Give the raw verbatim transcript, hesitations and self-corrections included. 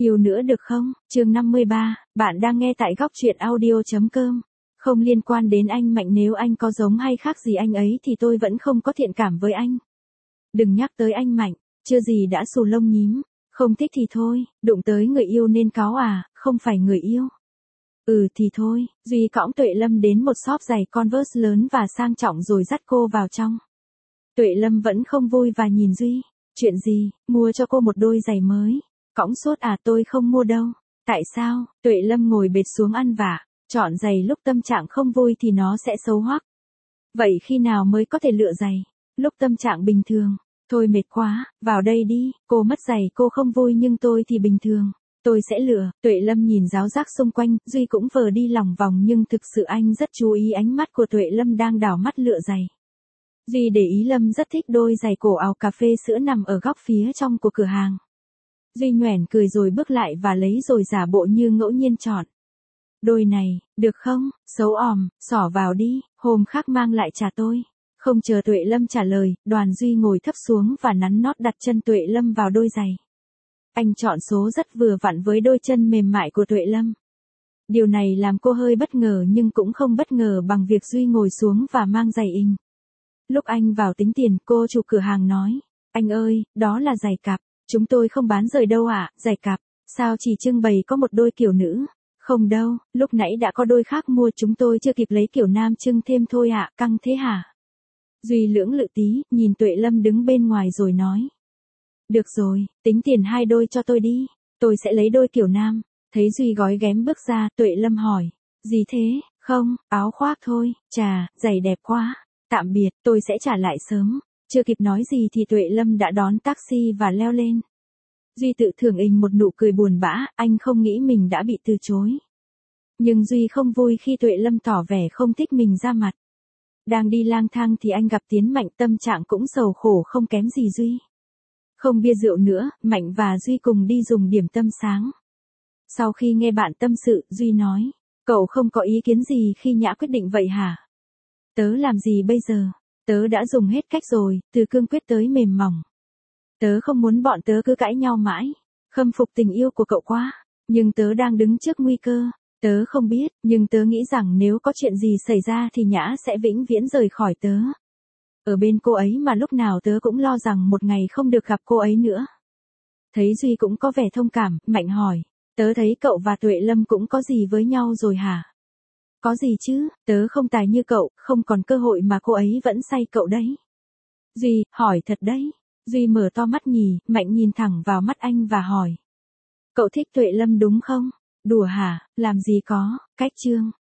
Yêu nữa được không? Chương năm mươi ba, bạn đang nghe tại góc truyện audio chấm com. Không liên quan đến anh Mạnh, nếu anh có giống hay khác gì anh ấy thì tôi vẫn không có thiện cảm với anh. Đừng nhắc tới anh Mạnh, chưa gì đã xù lông nhím, không thích thì thôi, đụng tới người yêu nên cáu à, không phải người yêu. Ừ thì thôi, Duy cõng Tuệ Lâm đến một shop giày Converse lớn và sang trọng rồi dắt cô vào trong. Tuệ Lâm vẫn không vui và nhìn Duy, chuyện gì, mua cho cô một đôi giày mới. Cõng sốt à, tôi không mua đâu. Tại sao? Tuệ Lâm ngồi bệt xuống ăn vả, chọn giày lúc tâm trạng không vui thì nó sẽ xấu hoắc. Vậy khi nào mới có thể lựa giày? Lúc tâm trạng bình thường. Thôi mệt quá, vào đây đi, cô mất giày cô không vui nhưng tôi thì bình thường. Tôi sẽ lựa. Tuệ Lâm nhìn ráo rác xung quanh, Duy cũng vờ đi lòng vòng nhưng thực sự anh rất chú ý ánh mắt của Tuệ Lâm đang đảo mắt lựa giày. Duy để ý Lâm rất thích đôi giày cổ áo cà phê sữa nằm ở góc phía trong của cửa hàng. Duy nhoẻn cười rồi bước lại và lấy rồi giả bộ như ngẫu nhiên chọn. Đôi này, được không? Xấu òm, xỏ vào đi, hôm khác mang lại trả tôi. Không chờ Tuệ Lâm trả lời, Đoàn Duy ngồi thấp xuống và nắn nót đặt chân Tuệ Lâm vào đôi giày. Anh chọn số rất vừa vặn với đôi chân mềm mại của Tuệ Lâm. Điều này làm cô hơi bất ngờ nhưng cũng không bất ngờ bằng việc Duy ngồi xuống và mang giày in. Lúc anh vào tính tiền, cô chủ cửa hàng nói, anh ơi, đó là giày cặp. Chúng tôi không bán giày đâu ạ, à, giày cặp, sao chỉ trưng bày có một đôi kiểu nữ? Không đâu, lúc nãy đã có đôi khác mua, chúng tôi chưa kịp lấy kiểu nam trưng thêm thôi ạ, à, căng thế hả? Duy lưỡng lự tí, nhìn Tuệ Lâm đứng bên ngoài rồi nói. Được rồi, tính tiền hai đôi cho tôi đi, tôi sẽ lấy đôi kiểu nam. Thấy Duy gói ghém bước ra, Tuệ Lâm hỏi, gì thế? Không, áo khoác thôi, chà, giày đẹp quá, tạm biệt, tôi sẽ trả lại sớm. Chưa kịp nói gì thì Tuệ Lâm đã đón taxi và leo lên. Duy tự thưởng ình một nụ cười buồn bã, anh không nghĩ mình đã bị từ chối. Nhưng Duy không vui khi Tuệ Lâm tỏ vẻ không thích mình ra mặt. Đang đi lang thang thì anh gặp Tiến Mạnh, tâm trạng cũng sầu khổ không kém gì Duy. Không bia rượu nữa, Mạnh và Duy cùng đi dùng điểm tâm sáng. Sau khi nghe bạn tâm sự, Duy nói, cậu không có ý kiến gì khi Nhã quyết định vậy hả? Tớ làm gì bây giờ? Tớ đã dùng hết cách rồi, từ cương quyết tới mềm mỏng. Tớ không muốn bọn tớ cứ cãi nhau mãi. Khâm phục tình yêu của cậu quá. Nhưng tớ đang đứng trước nguy cơ. Tớ không biết, nhưng tớ nghĩ rằng nếu có chuyện gì xảy ra thì Nhã sẽ vĩnh viễn rời khỏi tớ. Ở bên cô ấy mà lúc nào tớ cũng lo rằng một ngày không được gặp cô ấy nữa. Thấy Duy cũng có vẻ thông cảm, Mạnh hỏi. Tớ thấy cậu và Tuệ Lâm cũng có gì với nhau rồi hả? Có gì chứ, tớ không tài như cậu, không còn cơ hội mà cô ấy vẫn say cậu đấy. Duy, hỏi thật đấy. Duy mở to mắt nhì, Mạnh nhìn thẳng vào mắt anh và hỏi. Cậu thích Tuệ Lâm đúng không? Đùa hả, làm gì có, cách chương.